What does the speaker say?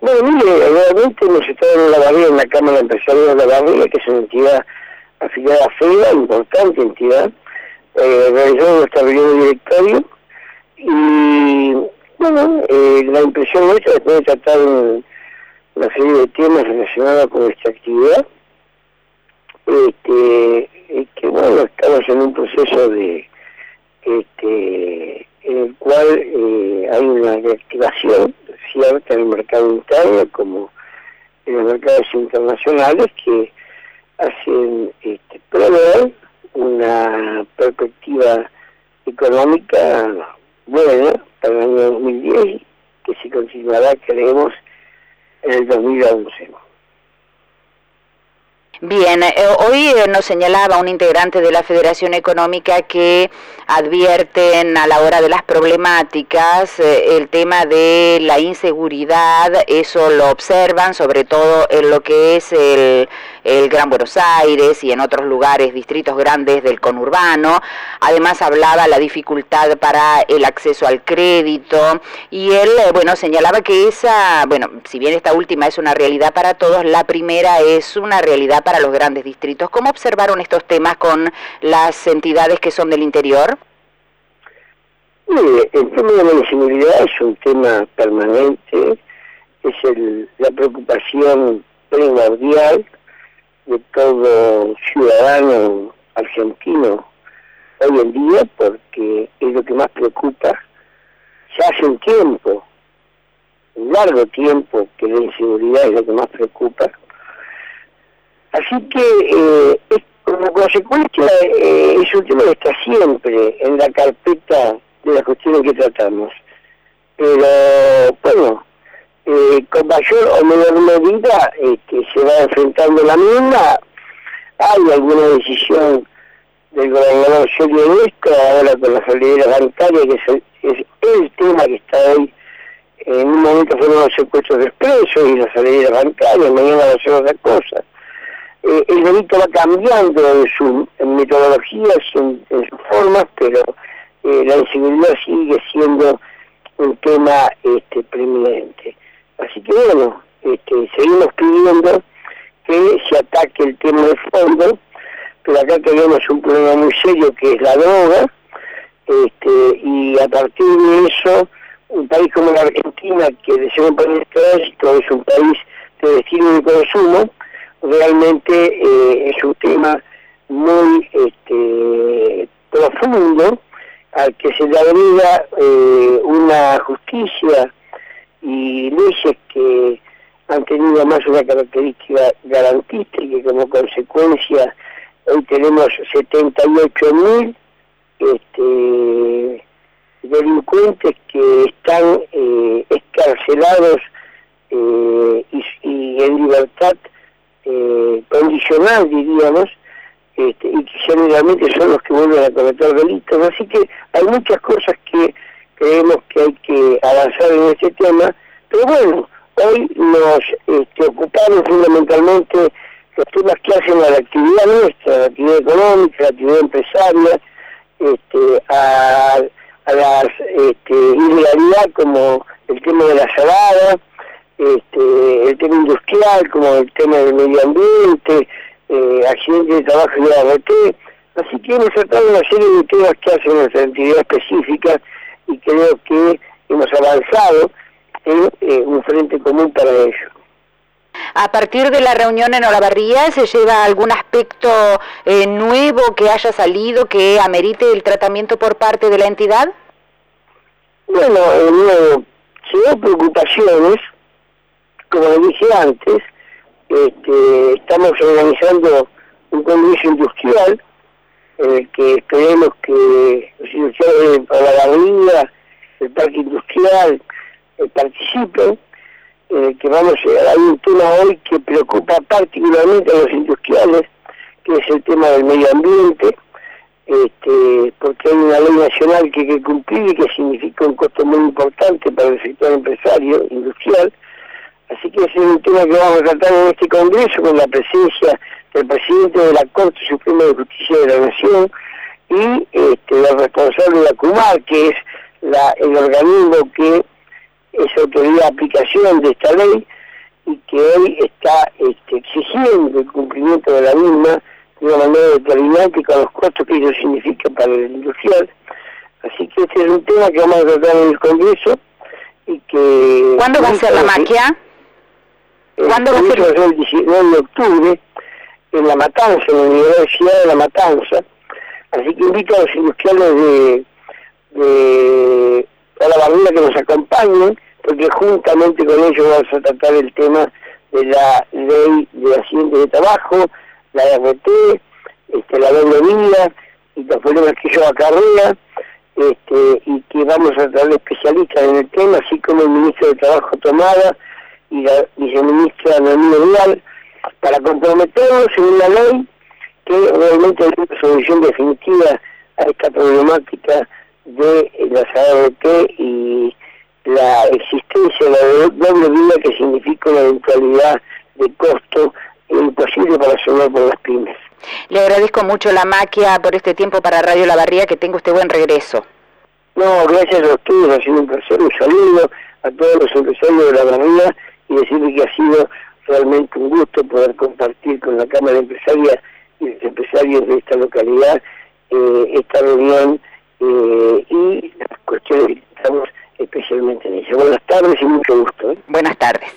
Bueno, mire, realmente hemos estado en Olavarría, en la Cámara Empresarial de Olavarría, que es una entidad afiliada a FEDA, importante entidad, realizamos nuestra reunión de directorio, y bueno, la impresión nuestra, después de tratar una serie de temas relacionados con esta actividad, es que bueno, estamos en un proceso en el cual hay una reactivación cierta en el mercado interno como en los mercados internacionales que hacen prever una perspectiva económica buena para el año 2010 que se continuará, creemos, en el 2011. Bien, hoy nos señalaba un integrante de la Federación Económica que advierten a la hora de las problemáticas el tema de la inseguridad, eso lo observan sobre todo en lo que es el Gran Buenos Aires y en otros lugares, distritos grandes del conurbano. Además hablaba la dificultad para el acceso al crédito y él, señalaba que si bien esta última es una realidad para todos, la primera es una realidad para los grandes distritos. ¿Cómo observaron estos temas con las entidades que son del interior? Mire, el tema de la inseguridad es un tema permanente, es la preocupación primordial de todo ciudadano argentino hoy en día, porque es lo que más preocupa. Ya hace un largo tiempo, que la inseguridad es lo que más preocupa. Así que, como consecuencia, es un tema que está siempre en la carpeta de las cuestiones que tratamos. Pero, bueno, con mayor o menor medida se va enfrentando la misma. Hay alguna decisión del gobernador serio en esto, ahora con la solidaridad bancaria, que es el tema que está hoy. En un momento fueron los secuestros de expresos y la solidaridad bancaria, mañana va a ser otra cosa. El delito va cambiando en sus metodologías, en sus formas, pero la inseguridad sigue siendo un tema preeminente. Así que bueno, seguimos pidiendo que se ataque el tema de fondo, pero acá tenemos un problema muy serio que es la droga, y a partir de eso, un país como la Argentina, que de ser un país de tránsito, es un país de destino de consumo, realmente es un tema muy profundo, al que se le agrega una justicia y leyes que han tenido más una característica garantista y que como consecuencia hoy tenemos 78.000 delincuentes que están escarcelados y en libertad condicional, diríamos, y que generalmente son los que vuelven a cometer delitos. Así que hay muchas cosas que creemos que hay que avanzar en este tema, pero bueno, hoy nos ocupamos fundamentalmente los temas que hacen a la actividad nuestra, la actividad económica, la actividad empresaria, a la ilegalidad como el tema de la salada, el tema industrial como el tema del medio ambiente, accidentes de trabajo y ART. Así que hemos tratado una serie de temas que hacen nuestra entidad específica y creo que hemos avanzado en un frente común para ello. A partir de la reunión en Olavarría, ¿se lleva algún aspecto nuevo que haya salido que amerite el tratamiento por parte de la entidad? Bueno, se preocupaciones, como le dije antes, estamos organizando un congreso industrial en el que esperemos que los industriales de Olavarría, el parque industrial, participen. Que hay un tema hoy que preocupa particularmente a los industriales, que es el tema del medio ambiente, porque hay una ley nacional que hay que cumplir y que significa un costo muy importante para el sector empresario, industrial. Así que ese es un tema que vamos a tratar en este congreso con la presencia del presidente de la Corte Suprema de Justicia de la Nación y el responsable de ACUMAR, que es el organismo que es autoridad de aplicación de esta ley y que hoy está exigiendo el cumplimiento de la misma de una manera determinante con los costos que ello significa para el industrial. Así que este es un tema que vamos a tratar en el Congreso y que... ¿Cuándo va a ser la maquia? ¿Cuándo va a ser? El 19 de octubre en La Matanza, en la Universidad de La Matanza. Así que invito a los industriales de Olavarría que nos acompañen, porque juntamente con ellos vamos a tratar el tema de la ley de accidentes de trabajo, la RT, la doble vida y los problemas que ello acarrea, y que vamos a tratar de especialistas en el tema, así como el ministro de Trabajo Tomada y la viceministra Noemí Vidal, para comprometernos en una ley que realmente dé una solución definitiva a esta problemática de las ART y la existencia de la doble vida, que significa una eventualidad de costo imposible para sumar por las pymes. Le agradezco mucho la maquia por este tiempo para Radio Olavarría, que tenga usted buen regreso. No, gracias a ustedes, ha sido un placer, un saludo a todos los empresarios de Olavarría y decirles que ha sido realmente un gusto poder compartir con la Cámara Empresaria y los empresarios de esta localidad esta reunión y las cuestiones que estamos especialmente en ella. Buenas tardes y mucho gusto. Buenas tardes.